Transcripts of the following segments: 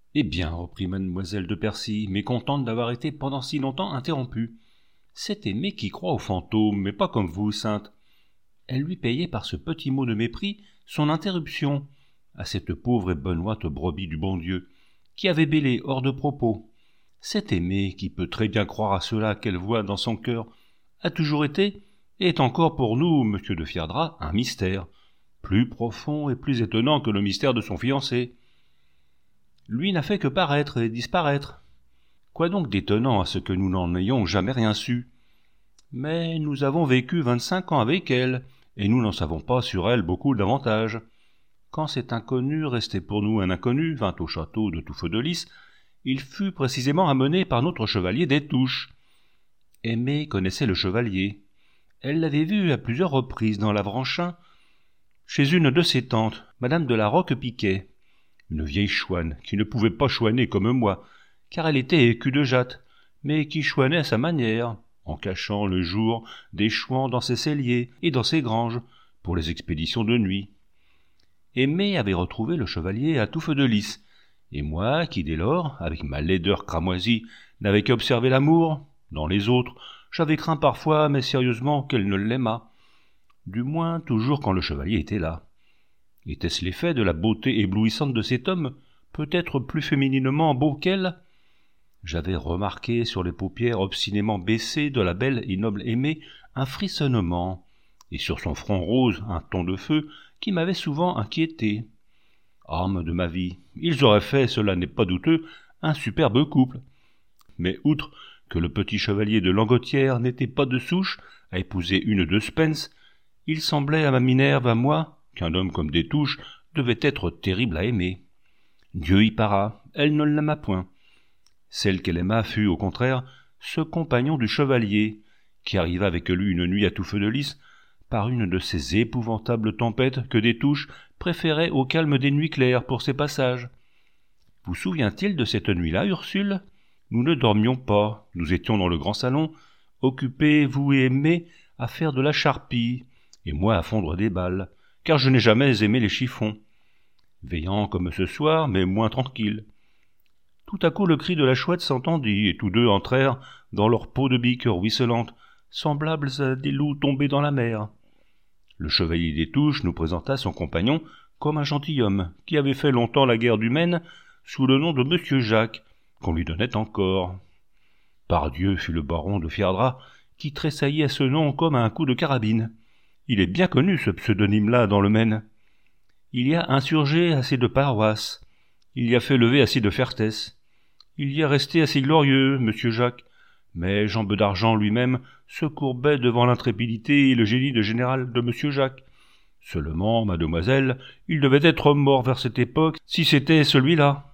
Eh bien, reprit mademoiselle de Percy, mécontente d'avoir été pendant si longtemps interrompue. C'est Aimée qui croit aux fantômes, mais pas comme vous, sainte. Elle lui payait par ce petit mot de mépris son interruption à cette pauvre et benoîte brebis du bon Dieu, qui avait bêlé hors de propos. Cette Aimée, qui peut très bien croire à cela qu'elle voit dans son cœur, a toujours été, et est encore pour nous, monsieur de Fierdra, un mystère, plus profond et plus étonnant que le mystère de son fiancé. Lui n'a fait que paraître et disparaître. Quoi donc d'étonnant à ce que nous n'en ayons jamais rien su? Mais nous avons vécu 25 ans avec elle, et nous n'en savons pas sur elle beaucoup davantage. Quand cet inconnu, resté pour nous un inconnu, vint au château de Touffeux-de-Lys, il fut précisément amené par notre chevalier des Touches. Aimée connaissait le chevalier. Elle l'avait vu à plusieurs reprises dans l'Avranchin, chez une de ses tantes, madame de la Roque-Piquet, une vieille chouane qui ne pouvait pas chouaner comme moi, car elle était écue de jatte, mais qui chouanait à sa manière, en cachant le jour des chouans dans ses celliers et dans ses granges, pour les expéditions de nuit. Aimée avait retrouvé le chevalier à Touffeux-de-Lys, et moi, qui dès lors, avec ma laideur cramoisie, n'avais qu'observé l'amour, dans les autres, j'avais craint parfois, mais sérieusement, qu'elle ne l'aimât, du moins toujours quand le chevalier était là. Était-ce l'effet de la beauté éblouissante de cet homme, peut-être plus fémininement beau qu'elle? J'avais remarqué sur les paupières obstinément baissées de la belle et noble Aimée un frissonnement, et sur son front rose un ton de feu qui m'avait souvent inquiété. Âme de ma vie, ils auraient fait, cela n'est pas douteux, un superbe couple. Mais outre que le petit chevalier de Langotière n'était pas de souche à épouser une de Spence, il semblait à ma Minerve, à moi, qu'un homme comme des Touches devait être terrible à aimer. Dieu y para, elle ne l'aima point. Celle qu'elle aima fut, au contraire, ce compagnon du chevalier, qui arriva avec lui une nuit à Touffeux-de-Lys, par une de ces épouvantables tempêtes que des Touches préférait au calme des nuits claires pour ses passages. Vous souvient-il de cette nuit-là, Ursule? Nous ne dormions pas, nous étions dans le grand salon, occupés, vous et Aimée, à faire de la charpie, et moi à fondre des balles, car je n'ai jamais aimé les chiffons. Veillant comme ce soir, mais moins tranquille. Tout à coup le cri de la chouette s'entendit, et tous deux entrèrent dans leur peau de bique ruisselante, semblables à des loups tombés dans la mer. Le chevalier des Touches nous présenta son compagnon comme un gentilhomme qui avait fait longtemps la guerre du Maine sous le nom de Monsieur Jacques, qu'on lui donnait encore. Pardieu, fut le baron de Fierdra, qui tressaillit à ce nom comme à un coup de carabine. Il est bien connu, ce pseudonyme-là, dans le Maine. Il y a insurgé assez de paroisses, il y a fait lever assez de Fertès, il y a resté assez glorieux, Monsieur Jacques, mais Jambe d'Argent lui-même se courbait devant l'intrépidité et le génie de général de Monsieur Jacques. Seulement, mademoiselle, il devait être mort vers cette époque, si c'était celui-là.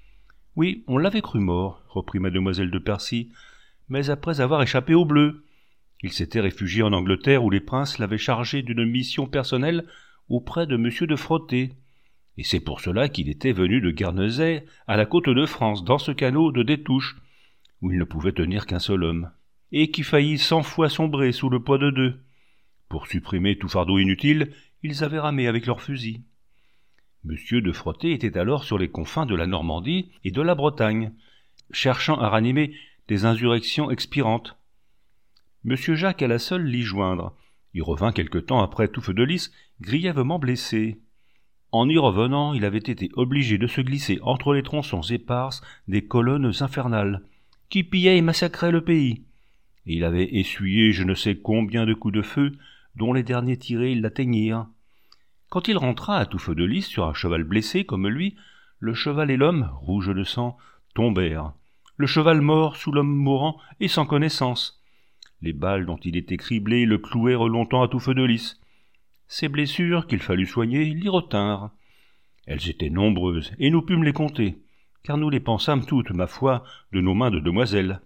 Oui, on l'avait cru mort, reprit mademoiselle de Percy, mais après avoir échappé aux Bleus. Il s'était réfugié en Angleterre où les princes l'avaient chargé d'une mission personnelle auprès de monsieur de Frotté. Et c'est pour cela qu'il était venu de Guernesey à la côte de France, dans ce canot de Détouche, où il ne pouvait tenir qu'un seul homme, et qui faillit 100 fois sombrer sous le poids de deux. Pour supprimer tout fardeau inutile, ils avaient ramé avec leurs fusils. Monsieur de Frotté était alors sur les confins de la Normandie et de la Bretagne, cherchant à ranimer des insurrections expirantes. Monsieur Jacques alla seul l'y joindre. Il revint quelque temps après Touffeux-de-Lys, grièvement blessé. En y revenant, il avait été obligé de se glisser entre les tronçons éparses des colonnes infernales, qui pillaient et massacraient le pays. Et il avait essuyé je ne sais combien de coups de feu, dont les derniers tirés l'atteignirent. Quand il rentra à Touffeux-de-Lys sur un cheval blessé comme lui, le cheval et l'homme, rouges de sang, tombèrent. Le cheval mort sous l'homme mourant et sans connaissance. Les balles dont il était criblé le clouèrent longtemps à Touffeux-de-Lys. Ces blessures qu'il fallut soigner l'y retinrent. Elles étaient nombreuses, et nous pûmes les compter, car nous les pensâmes toutes, ma foi, de nos mains de demoiselles.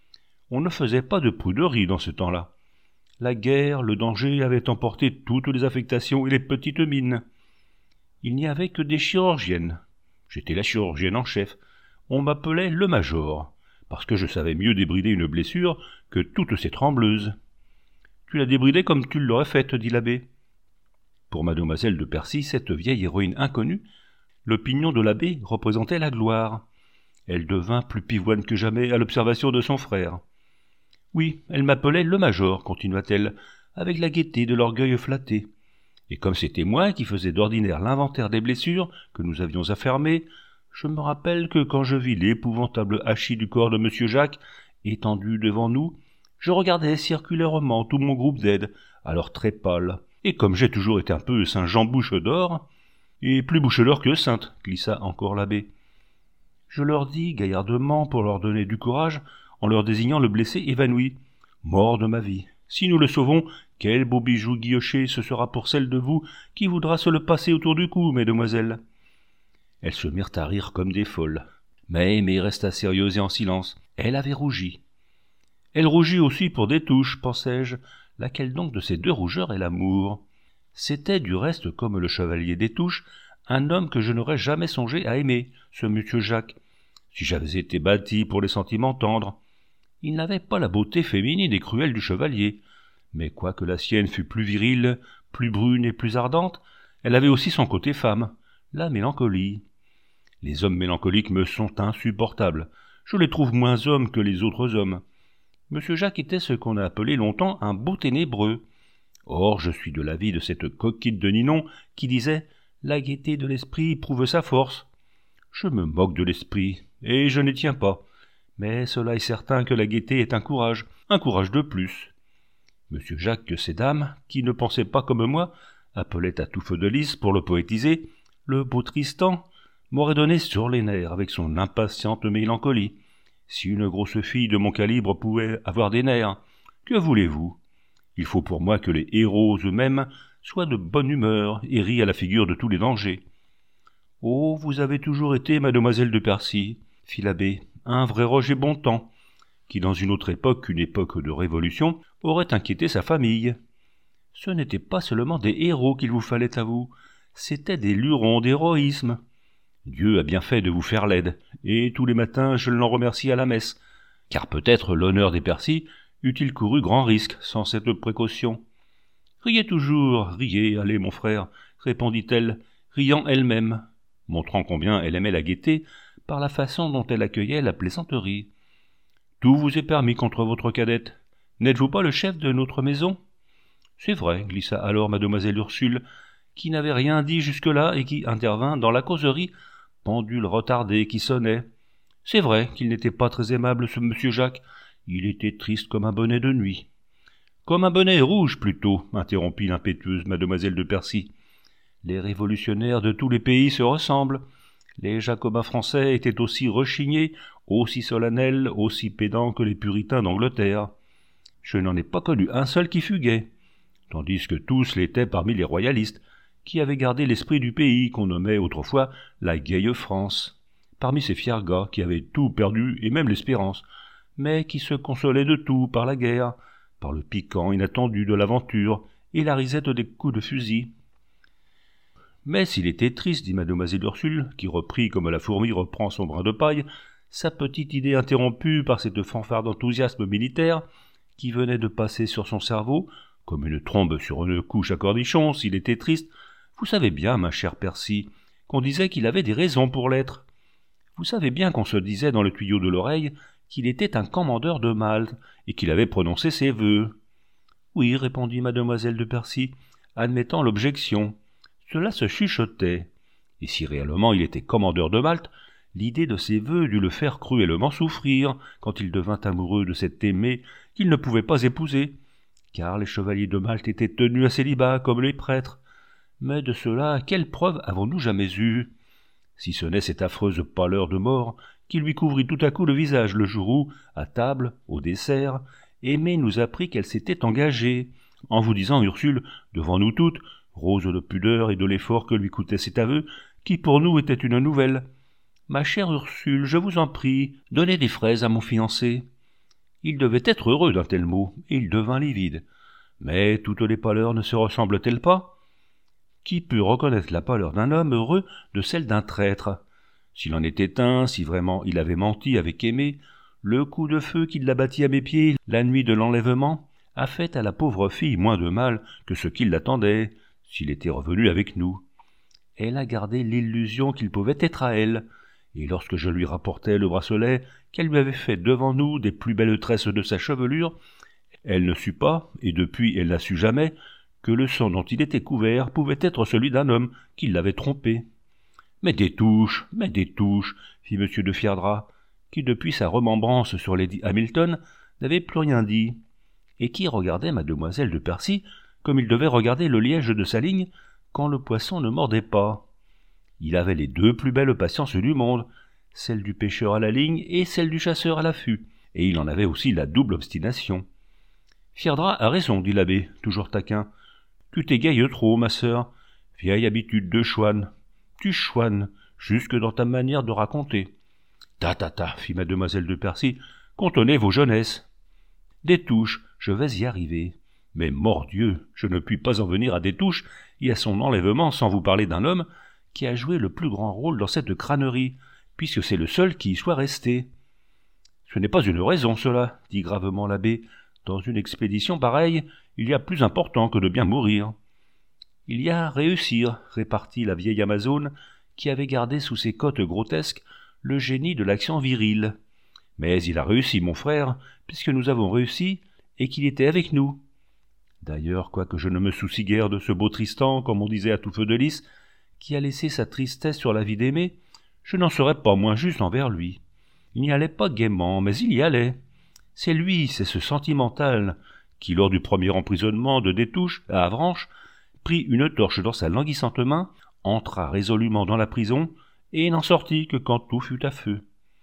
On ne faisait pas de pruderie dans ce temps-là. La guerre, le danger avaient emporté toutes les affectations et les petites mines. Il n'y avait que des chirurgiennes. J'étais la chirurgienne en chef. On m'appelait le major, parce que je savais mieux débrider une blessure que toutes ces trembleuses. Tu la débridais comme tu l'aurais faite, dit l'abbé. Pour mademoiselle de Percy, cette vieille héroïne inconnue, l'opinion de l'abbé représentait la gloire. Elle devint plus pivoine que jamais à l'observation de son frère. Oui, elle m'appelait le major, continua-t-elle, avec la gaieté de l'orgueil flatté. Et comme c'était moi qui faisais d'ordinaire l'inventaire des blessures que nous avions à fermer, je me rappelle que quand je vis l'épouvantable hachis du corps de M. Jacques étendu devant nous, je regardais circulairement tout mon groupe d'aide, alors très pâle, et comme j'ai toujours été un peu Saint-Jean bouche d'or, et plus bouche d'or que sainte, glissa encore l'abbé. Je leur dis gaillardement pour leur donner du courage, en leur désignant le blessé évanoui. Mort de ma vie, si nous le sauvons, quel beau bijou guilloché ce sera pour celle de vous qui voudra se le passer autour du cou, mesdemoiselles. Elles se mirent à rire comme des folles. Mais Aimée resta sérieuse et en silence. Elle avait rougi. Elle rougit aussi pour des touches, pensai-je. Laquelle donc de ces deux rougeurs est l'amour? C'était du reste, comme le chevalier des Touches, un homme que je n'aurais jamais songé à aimer, ce monsieur Jacques, si j'avais été bâti pour les sentiments tendres. Il n'avait pas la beauté féminine et cruelle du chevalier, mais quoique la sienne fût plus virile, plus brune et plus ardente, elle avait aussi son côté femme, la mélancolie. Les hommes mélancoliques me sont insupportables. Je les trouve moins hommes que les autres hommes. Monsieur Jacques était ce qu'on a appelé longtemps un beau ténébreux. Or, je suis de l'avis de cette coquine de Ninon qui disait « La gaieté de l'esprit prouve sa force ». Je me moque de l'esprit, et je n'y tiens pas. Mais cela est certain que la gaieté est un courage de plus. Monsieur Jacques, que ces dames, qui ne pensaient pas comme moi, appelaient à tout feu de lys pour le poétiser, le beau Tristan, m'aurait donné sur les nerfs avec son impatiente mélancolie. Si une grosse fille de mon calibre pouvait avoir des nerfs, que voulez-vous? Il faut pour moi que les héros eux-mêmes soient de bonne humeur et rient à la figure de tous les dangers. « Oh, vous avez toujours été mademoiselle de Percy, » fit l'abbé, « un vrai Roger Bontemps, qui dans une autre époque qu'une époque de révolution aurait inquiété sa famille. Ce n'était pas seulement des héros qu'il vous fallait à vous, c'étaient des lurons d'héroïsme. Dieu a bien fait de vous faire laide, et tous les matins je l'en remercie à la messe, car peut-être l'honneur des Percy eût-il couru grand risque sans cette précaution. Riez toujours, riez, allez mon frère, répondit-elle, riant elle-même, montrant combien elle aimait la gaieté par la façon dont elle accueillait la plaisanterie. Tout vous est permis contre votre cadette. N'êtes-vous pas le chef de notre maison? C'est vrai, glissa alors mademoiselle Ursule, qui n'avait rien dit jusque-là et qui intervint dans la causerie, pendule retardée qui sonnait. C'est vrai qu'il n'était pas très aimable, ce monsieur Jacques. Il était triste comme un bonnet de nuit. Comme un bonnet rouge, plutôt, interrompit l'impétueuse mademoiselle de Percy. Les révolutionnaires de tous les pays se ressemblent. Les jacobins français étaient aussi rechignés, aussi solennels, aussi pédants que les puritains d'Angleterre. Je n'en ai pas connu un seul qui fût gai, tandis que tous l'étaient parmi les royalistes, qui avaient gardé l'esprit du pays qu'on nommait autrefois la gaie France, parmi ces fiers gars qui avaient tout perdu et même l'espérance, mais qui se consolaient de tout par la guerre, par le piquant inattendu de l'aventure et la risette des coups de fusil. Mais s'il était triste, dit mademoiselle Ursule, qui reprit comme la fourmi reprend son brin de paille, sa petite idée interrompue par cette fanfare d'enthousiasme militaire qui venait de passer sur son cerveau, comme une trombe sur une couche à cornichons, s'il était triste, vous savez bien, ma chère Percy, qu'on disait qu'il avait des raisons pour l'être. Vous savez bien qu'on se disait dans le tuyau de l'oreille qu'il était un commandeur de Malte et qu'il avait prononcé ses vœux. Oui, répondit mademoiselle de Percy, admettant l'objection. Cela se chuchotait. Et si réellement il était commandeur de Malte, l'idée de ses vœux dut le faire cruellement souffrir quand il devint amoureux de cette aimée qu'il ne pouvait pas épouser, car les chevaliers de Malte étaient tenus à célibat comme les prêtres. Mais de cela, quelle preuve avons-nous jamais eue? Si ce n'est cette affreuse pâleur de mort qui lui couvrit tout à coup le visage le jour où, à table, au dessert, Aimée nous apprit qu'elle s'était engagée, en vous disant, Ursule, devant nous toutes, rose de pudeur et de l'effort que lui coûtait cet aveu, qui pour nous était une nouvelle. « Ma chère Ursule, je vous en prie, donnez des fraises à mon fiancé. » Il devait être heureux d'un tel mot, et il devint livide. Mais toutes les pâleurs ne se ressemblent-elles pas? Qui peut reconnaître la pâleur d'un homme heureux de celle d'un traître? S'il en était un, si vraiment il avait menti avec Aimée, le coup de feu qui l'abattit à mes pieds la nuit de l'enlèvement a fait à la pauvre fille moins de mal que ce qui l'attendait, s'il était revenu avec nous. Elle a gardé l'illusion qu'il pouvait être à elle, et lorsque je lui rapportai le bracelet qu'elle lui avait fait devant nous des plus belles tresses de sa chevelure, elle ne sut pas, et depuis elle n'a su jamais, que le sang dont il était couvert pouvait être celui d'un homme qui l'avait trompé. Mais des touches, fit M. de Fierdra, qui depuis sa remembrance sur Lady Hamilton n'avait plus rien dit, et qui regardait mademoiselle de Percy comme il devait regarder le liège de sa ligne quand le poisson ne mordait pas. Il avait les deux plus belles patiences du monde, celle du pêcheur à la ligne et celle du chasseur à l'affût, et il en avait aussi la double obstination. Fierdra a raison, dit l'abbé, toujours taquin. Tu t'égayes trop, ma sœur. Vieille habitude de chouane. Tu chouanes, jusque dans ta manière de raconter. Ta, fit mademoiselle de Percy, contenez vos jeunesses. Des touches, je vais y arriver. Mais mordieu, je ne puis pas en venir à des touches et à son enlèvement sans vous parler d'un homme qui a joué le plus grand rôle dans cette crânerie, puisque c'est le seul qui y soit resté. Ce n'est pas une raison, cela, dit gravement l'abbé. Dans une expédition pareille, il y a plus important que de bien mourir. Il y a réussir, répartit la vieille Amazone, qui avait gardé sous ses côtes grotesques le génie de l'action virile. Mais il a réussi, mon frère, puisque nous avons réussi, et qu'il était avec nous. D'ailleurs, quoique je ne me soucie guère de ce beau Tristan, comme on disait à tout feu de lys, qui a laissé sa tristesse sur la vie d'aimer, je n'en serais pas moins juste envers lui. Il n'y allait pas gaiement, mais il y allait. C'est lui, c'est ce sentimental, qui, lors du premier emprisonnement de Destouches, à Avranches, prit une torche dans sa languissante main, entra résolument dans la prison, et n'en sortit que quand tout fut à feu.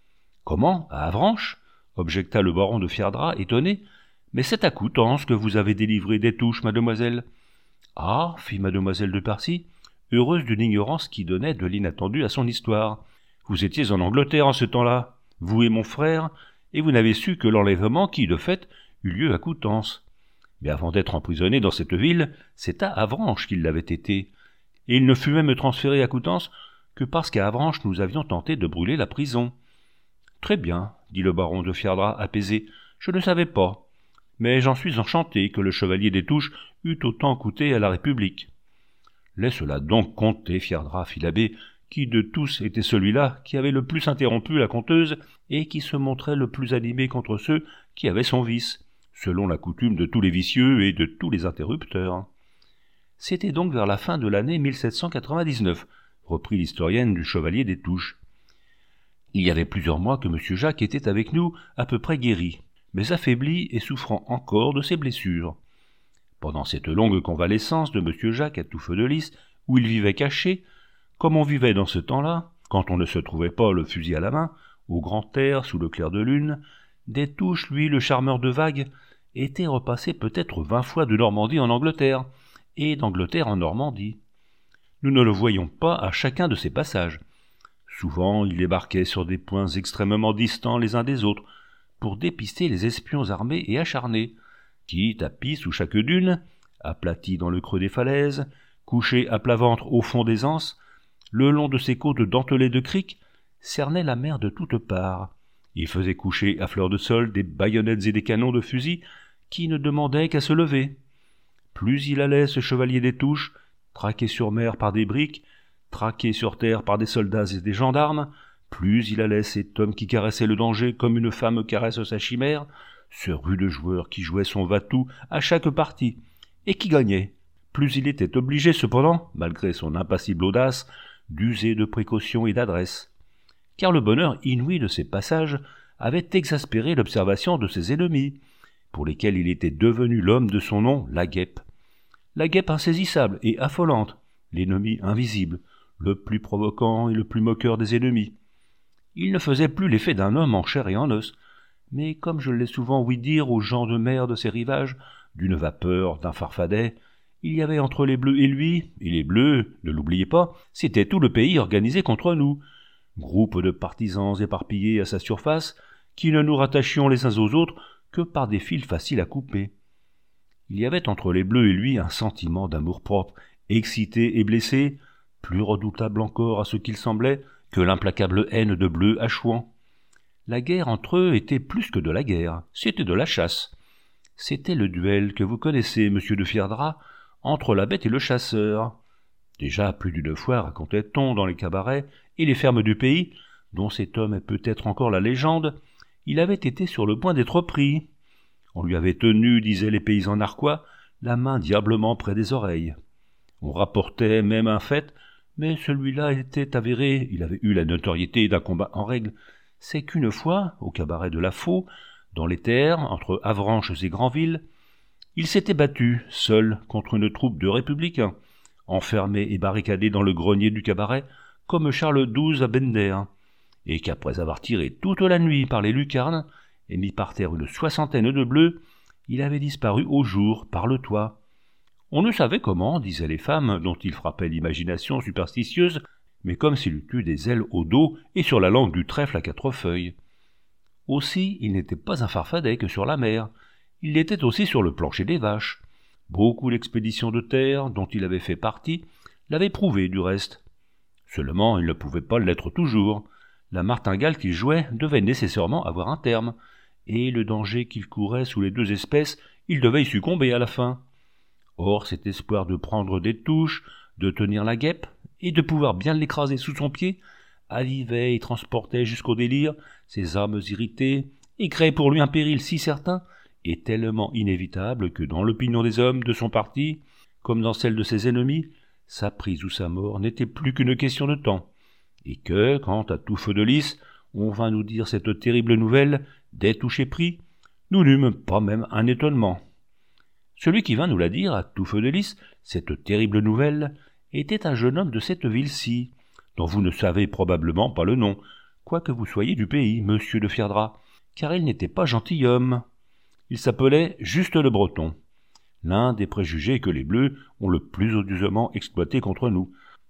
« Comment, à Avranches » objecta le baron de Fierdra, étonné. « Mais c'est à Coutances que vous avez délivré Destouches, mademoiselle. »« Ah » fit mademoiselle de Percy, heureuse d'une ignorance qui donnait de l'inattendu à son histoire. « Vous étiez en Angleterre en ce temps-là, vous et mon frère, et vous n'avez su que l'enlèvement qui, de fait, eut lieu à Coutances. Mais avant d'être emprisonné dans cette ville, c'est à Avranches qu'il l'avait été, et il ne fut même transféré à Coutances que parce qu'à Avranches nous avions tenté de brûler la prison. »« Très bien, » dit le baron de Fierdra apaisé, « je ne savais pas, mais j'en suis enchanté que le chevalier Destouches eût autant coûté à la République. »« Laisse-la donc compter, Fierdra, fit l'abbé, qui de tous était celui-là qui avait le plus interrompu la conteuse et qui se montrait le plus animé contre ceux qui avaient son vice, selon la coutume de tous les vicieux et de tous les interrupteurs. » C'était donc vers la fin de l'année 1799, reprit l'historienne du chevalier Destouches. Il y avait plusieurs mois que M. Jacques était avec nous à peu près guéri, mais affaibli et souffrant encore de ses blessures. Pendant cette longue convalescence de M. Jacques à tout feu de lys, où il vivait caché, comme on vivait dans ce temps-là, quand on ne se trouvait pas le fusil à la main, au grand air, sous le clair de lune, Destouches, lui, le charmeur de vagues, était repassé peut-être 20 fois de Normandie en Angleterre, et d'Angleterre en Normandie. Nous ne le voyions pas à chacun de ses passages. Souvent, il débarquait sur des points extrêmement distants les uns des autres, pour dépister les espions armés et acharnés, qui, tapis sous chaque dune, aplatis dans le creux des falaises, couchés à plat ventre au fond des anses, le long de ces côtes dentelées de criques, cernaient la mer de toutes parts. Il faisait coucher à fleur de sol des baïonnettes et des canons de fusil qui ne demandaient qu'à se lever. Plus il allait, ce chevalier Destouches, traqué sur mer par des briques, traqué sur terre par des soldats et des gendarmes, plus il allait, cet homme qui caressait le danger comme une femme caresse sa chimère, ce rude joueur qui jouait son va-tout à chaque partie, et qui gagnait. Plus il était obligé, cependant, malgré son impassible audace, d'user de précaution et d'adresse. Car le bonheur inouï de ces passages avait exaspéré l'observation de ses ennemis, pour lesquels il était devenu l'homme de son nom, la guêpe. La guêpe insaisissable et affolante, l'ennemi invisible, le plus provoquant et le plus moqueur des ennemis. Il ne faisait plus l'effet d'un homme en chair et en os, mais, comme je l'ai souvent ouï dire aux gens de mer de ces rivages, d'une vapeur, d'un farfadet, il y avait entre les Bleus et lui, et les Bleus, ne l'oubliez pas, c'était tout le pays organisé contre nous, groupe de partisans éparpillés à sa surface, qui ne nous rattachions les uns aux autres que par des fils faciles à couper. Il y avait entre les Bleus et lui un sentiment d'amour-propre, excité et blessé, plus redoutable encore à ce qu'il semblait que l'implacable haine de Bleu à Chouan. La guerre entre eux était plus que de la guerre, c'était de la chasse. C'était le duel que vous connaissez, monsieur de Fierdra, entre la bête et le chasseur. Déjà plus d'une fois racontait-on dans les cabarets et les fermes du pays dont cet homme est peut-être encore la légende, il avait été sur le point d'être pris. On lui avait tenu, disaient les paysans narquois, la main diablement près des oreilles. On rapportait même un fait, mais celui-là était avéré, il avait eu la notoriété d'un combat en règle. C'est qu'une fois, au cabaret de la Faux, dans les terres, entre Avranches et Granville, il s'était battu, seul, contre une troupe de républicains, enfermé et barricadé dans le grenier du cabaret, comme Charles XII à Bender, et qu'après avoir tiré toute la nuit par les lucarnes, et mis par terre une 60aine de bleus, il avait disparu au jour par le toit. On ne savait comment, disaient les femmes, dont il frappait l'imagination superstitieuse, mais comme s'il eût eu des ailes au dos et sur la langue du trèfle à 4 feuilles. Aussi, il n'était pas un farfadet que sur la mer, il l'était aussi sur le plancher des vaches. Beaucoup d'expéditions de terre, dont il avait fait partie, l'avaient prouvé du reste. Seulement, il ne pouvait pas l'être toujours. La martingale qu'il jouait devait nécessairement avoir un terme, et le danger qu'il courait sous les deux espèces, il devait y succomber à la fin. Or, cet espoir de prendre des touches, de tenir la guêpe, et de pouvoir bien l'écraser sous son pied, avivait et transportait jusqu'au délire ses âmes irritées, et créait pour lui un péril si certain, et tellement inévitable que dans l'opinion des hommes de son parti, comme dans celle de ses ennemis, sa prise ou sa mort n'était plus qu'une question de temps, et que, quand à tout feu de lys, on vint nous dire cette terrible nouvelle, des touchés pris, nous n'eûmes pas même un étonnement. Celui qui vint nous la dire à tout feu de lys, cette terrible nouvelle, était un jeune homme de cette ville-ci, dont vous ne savez probablement pas le nom, quoique vous soyez du pays, monsieur de Fierdra, car il n'était pas gentilhomme. Il s'appelait Juste le Breton, l'un des préjugés que les Bleus ont le plus odieusement exploité contre nous.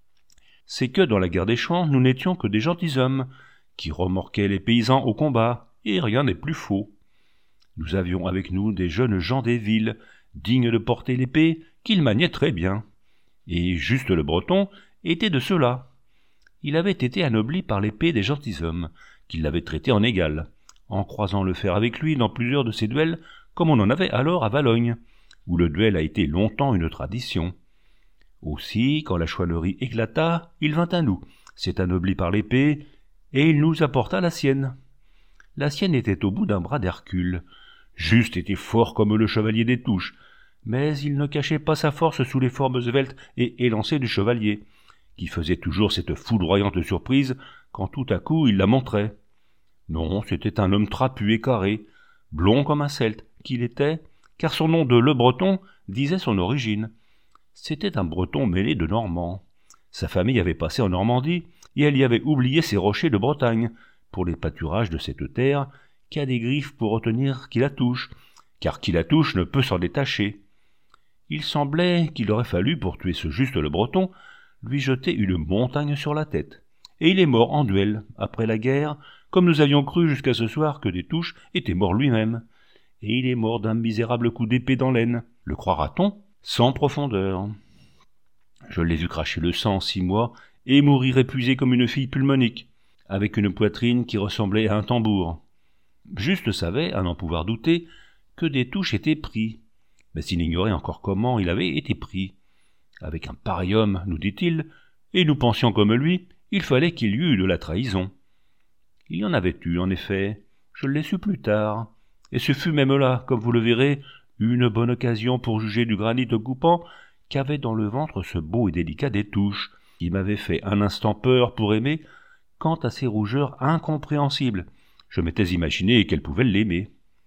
C'est que dans la guerre des champs, nous n'étions que des gentilshommes, qui remorquaient les paysans au combat, et rien n'est plus faux. Nous avions avec nous des jeunes gens des villes, dignes de porter l'épée, qu'ils maniaient très bien. Et Juste le Breton était de ceux-là. Il avait été anobli par l'épée des gentilshommes, qui l'avaient traité en égal, en croisant le fer avec lui dans plusieurs de ses duels, comme on en avait alors à Valogne, où le duel a été longtemps une tradition. Aussi, quand la chouannerie éclata, il vint à nous, s'est anobli par l'épée, et il nous apporta la sienne. La sienne était au bout d'un bras d'Hercule. Juste était fort comme le chevalier des Touches, mais il ne cachait pas sa force sous les formes sveltes et élancées du chevalier, qui faisait toujours cette foudroyante surprise quand tout à coup il la montrait. Non, c'était un homme trapu et carré, blond comme un celte, qu'il était, car son nom de Le Breton disait son origine. C'était un Breton mêlé de Normand. Sa famille avait passé en Normandie, et elle y avait oublié ses rochers de Bretagne, pour les pâturages de cette terre, qui a des griffes pour retenir qui la touche, car qui la touche ne peut s'en détacher. Il semblait qu'il aurait fallu, pour tuer ce Juste le Breton, lui jeter une montagne sur la tête. Et il est mort en duel, après la guerre, comme nous avions cru jusqu'à ce soir que des Touches était mort lui-même. Et il est mort d'un misérable coup d'épée dans l'aine, le croira-t-on, sans profondeur. Je l'ai vu cracher le sang 6 mois, et mourir épuisé comme une fille pulmonique, avec une poitrine qui ressemblait à un tambour. Juste savait, à n'en pouvoir douter, que des Touches étaient pris, mais s'il ignorait encore comment il avait été pris. Avec un pareil homme, nous dit-il, et nous pensions comme lui, il fallait qu'il y eût de la trahison. Il y en avait eu, en effet, je l'ai su plus tard, et ce fut même là, comme vous le verrez, une bonne occasion pour juger du granit coupant qu'avait dans le ventre ce beau et délicat des Touches, qui m'avait fait un instant peur pour aimer, quant à ces rougeurs incompréhensibles. Je m'étais imaginé qu'elle pouvait l'aimer.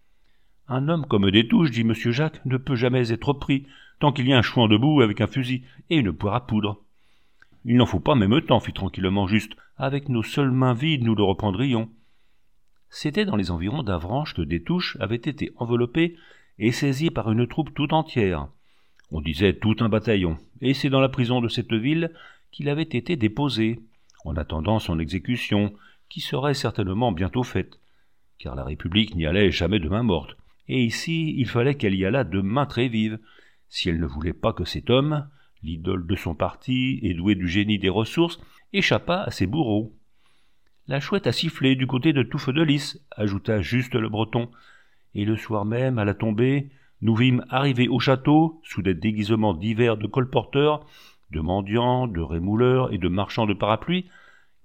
Un homme comme des Touches, dit monsieur Jacques, ne peut jamais être pris, tant qu'il y a un chouan debout avec un fusil et une poire à poudre. Il n'en faut pas même temps, fit tranquillement Juste. Avec nos seules mains vides, nous le reprendrions. C'était dans les environs d'Avranches que des Touches avaient été enveloppés et saisis par une troupe tout entière. On disait tout un bataillon, et c'est dans la prison de cette ville qu'il avait été déposé, en attendant son exécution, qui serait certainement bientôt faite, car la République n'y allait jamais de main morte, et ici il fallait qu'elle y allât de main très vive, si elle ne voulait pas que cet homme, l'idole de son parti et doué du génie des ressources, échappât à ses bourreaux. La chouette a sifflé du côté de Touffe de Lys, ajouta Juste le Breton, et le soir même, à la tombée, nous vîmes arriver au château, sous des déguisements divers de colporteurs, de mendiants, de rémouleurs et de marchands de parapluies,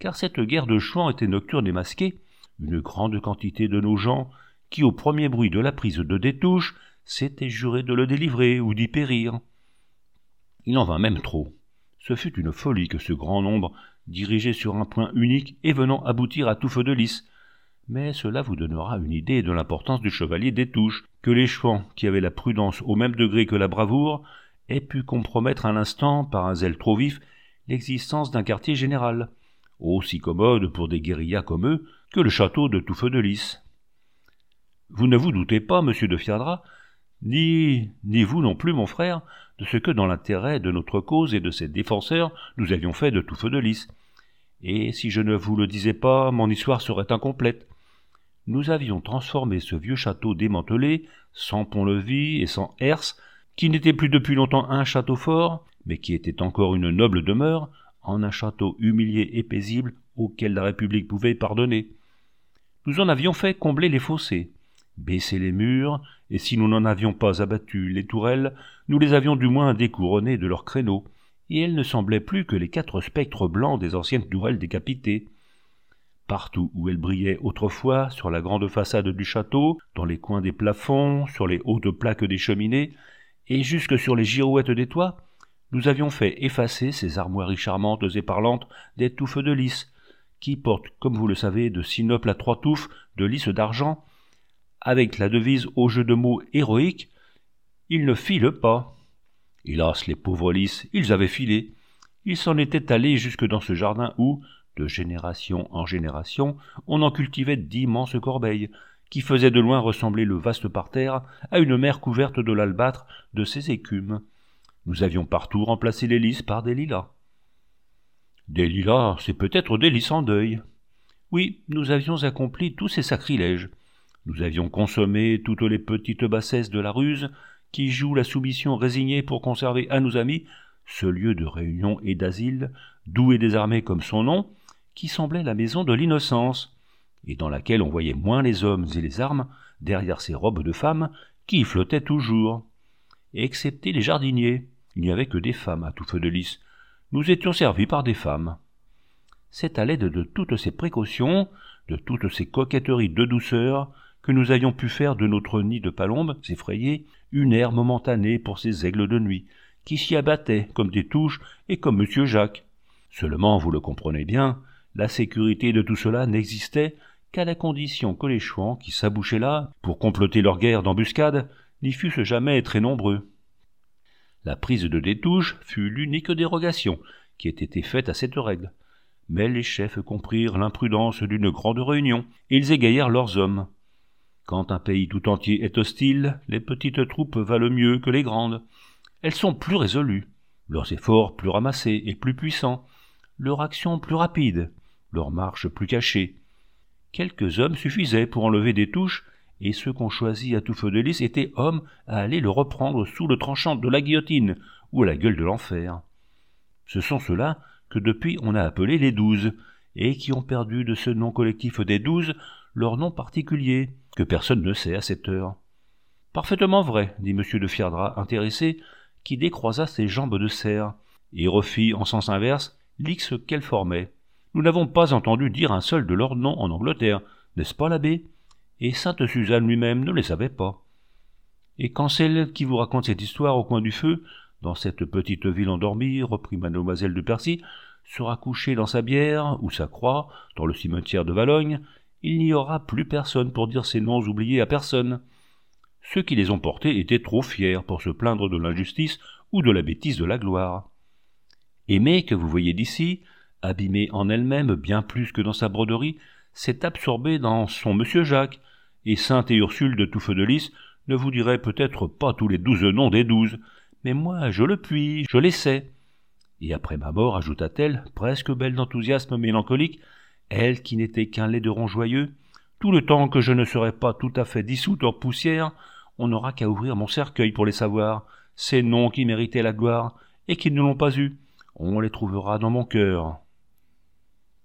car cette guerre de chouans était nocturne et masquée. Une grande quantité de nos gens, qui au premier bruit de la prise de Détouches, s'étaient jurés de le délivrer ou d'y périr. Il en vint même trop. Ce fut une folie que ce grand nombre, dirigé sur un point unique et venant aboutir à tout feu de lice. Mais cela vous donnera une idée de l'importance du chevalier Détouches, que les chouans, qui avaient la prudence au même degré que la bravoure, aient pu compromettre à l'instant, par un zèle trop vif, l'existence d'un quartier général, aussi commode pour des guérillas comme eux que le château de tout feu de lice. Vous ne vous doutez pas, monsieur de Fierdra, ni vous non plus, mon frère, de ce que dans l'intérêt de notre cause et de ses défenseurs, nous avions fait de tout feu de lice. Et si je ne vous le disais pas, mon histoire serait incomplète. Nous avions transformé ce vieux château démantelé, sans pont-levis et sans herse, qui n'était plus depuis longtemps un château fort, mais qui était encore une noble demeure, en un château humilié et paisible auquel la République pouvait pardonner. Nous en avions fait combler les fossés, baisser les murs, et si nous n'en avions pas abattu les tourelles, nous les avions du moins découronnées de leurs créneaux, et elles ne semblaient plus que les 4 spectres blancs des anciennes tourelles décapitées. Partout où elles brillaient autrefois, sur la grande façade du château, dans les coins des plafonds, sur les hautes plaques des cheminées, et jusque sur les girouettes des toits, nous avions fait effacer ces armoiries charmantes et parlantes des touffes de lys, qui portent, comme vous le savez, de sinoples à 3 touffes de lys d'argent, avec la devise au jeu de mots héroïque « Ils ne filent pas ». Hélas, les pauvres lys, ils avaient filé. Ils s'en étaient allés jusque dans ce jardin où, de génération en génération, on en cultivait d'immenses corbeilles, qui faisaient de loin ressembler le vaste parterre à une mer couverte de l'albâtre de ses écumes. Nous avions partout remplacé les lys par des lilas. Des lilas, c'est peut-être des lys en deuil. Oui, nous avions accompli tous ces sacrilèges. Nous avions consommé toutes les petites bassesses de la ruse, qui joue la soumission résignée pour conserver à nos amis ce lieu de réunion et d'asile, doux et désarmé comme son nom, qui semblait la maison de l'innocence, et dans laquelle on voyait moins les hommes et les armes derrière ces robes de femmes qui y flottaient toujours. Et excepté les jardiniers, il n'y avait que des femmes à tout feu de lys. Nous étions servis par des femmes. C'est à l'aide de toutes ces précautions, de toutes ces coquetteries de douceur, que nous avions pu faire de notre nid de palombes effrayées une aire momentanée pour ces aigles de nuit, qui s'y abattaient comme des touches et comme monsieur Jacques. Seulement, vous le comprenez bien, la sécurité de tout cela n'existait qu'à la condition que les chouans qui s'abouchaient là, pour comploter leur guerre d'embuscade, n'y fussent jamais très nombreux. La prise de Détouches fut l'unique dérogation qui ait été faite à cette règle. Mais les chefs comprirent l'imprudence d'une grande réunion, et ils égayèrent leurs hommes. Quand un pays tout entier est hostile, les petites troupes valent mieux que les grandes. Elles sont plus résolues, leurs efforts plus ramassés et plus puissants, leur action plus rapide, leur marche plus cachée. Quelques hommes suffisaient pour enlever Détouches, et ceux qu'on choisit à tout feu de lys étaient hommes à aller le reprendre sous le tranchant de la guillotine ou à la gueule de l'enfer. Ce sont ceux-là que depuis on a appelés les 12, et qui ont perdu de ce nom collectif des 12 leur nom particulier, que personne ne sait à cette heure. Parfaitement vrai, dit M. de Fierdra, intéressé, qui décroisa ses jambes de cerf, et refit en sens inverse l'X qu'elles formaient. Nous n'avons pas entendu dire un seul de leurs noms en Angleterre, n'est-ce pas l'abbé? Et sainte Suzanne lui-même ne les savait pas. Et quand celle qui vous raconte cette histoire au coin du feu, dans cette petite ville endormie, reprit mademoiselle de Percy, sera couchée dans sa bière ou sa croix, dans le cimetière de Valogne, il n'y aura plus personne pour dire ces noms oubliés à personne. Ceux qui les ont portés étaient trop fiers pour se plaindre de l'injustice ou de la bêtise de la gloire. Aimée, que vous voyez d'ici, abîmée en elle-même bien plus que dans sa broderie, s'est absorbée dans son monsieur Jacques, et Sainte et Ursule de tout feu de lys ne vous diraient peut-être pas tous les 12 noms des 12, mais moi je le puis, je les sais. Et après ma mort, ajouta-t-elle, presque belle d'enthousiasme mélancolique, elle qui n'était qu'un laideron joyeux, tout le temps que je ne serai pas tout à fait dissoute en poussière, on n'aura qu'à ouvrir mon cercueil pour les savoir, ces noms qui méritaient la gloire et qui ne l'ont pas eue. On les trouvera dans mon cœur.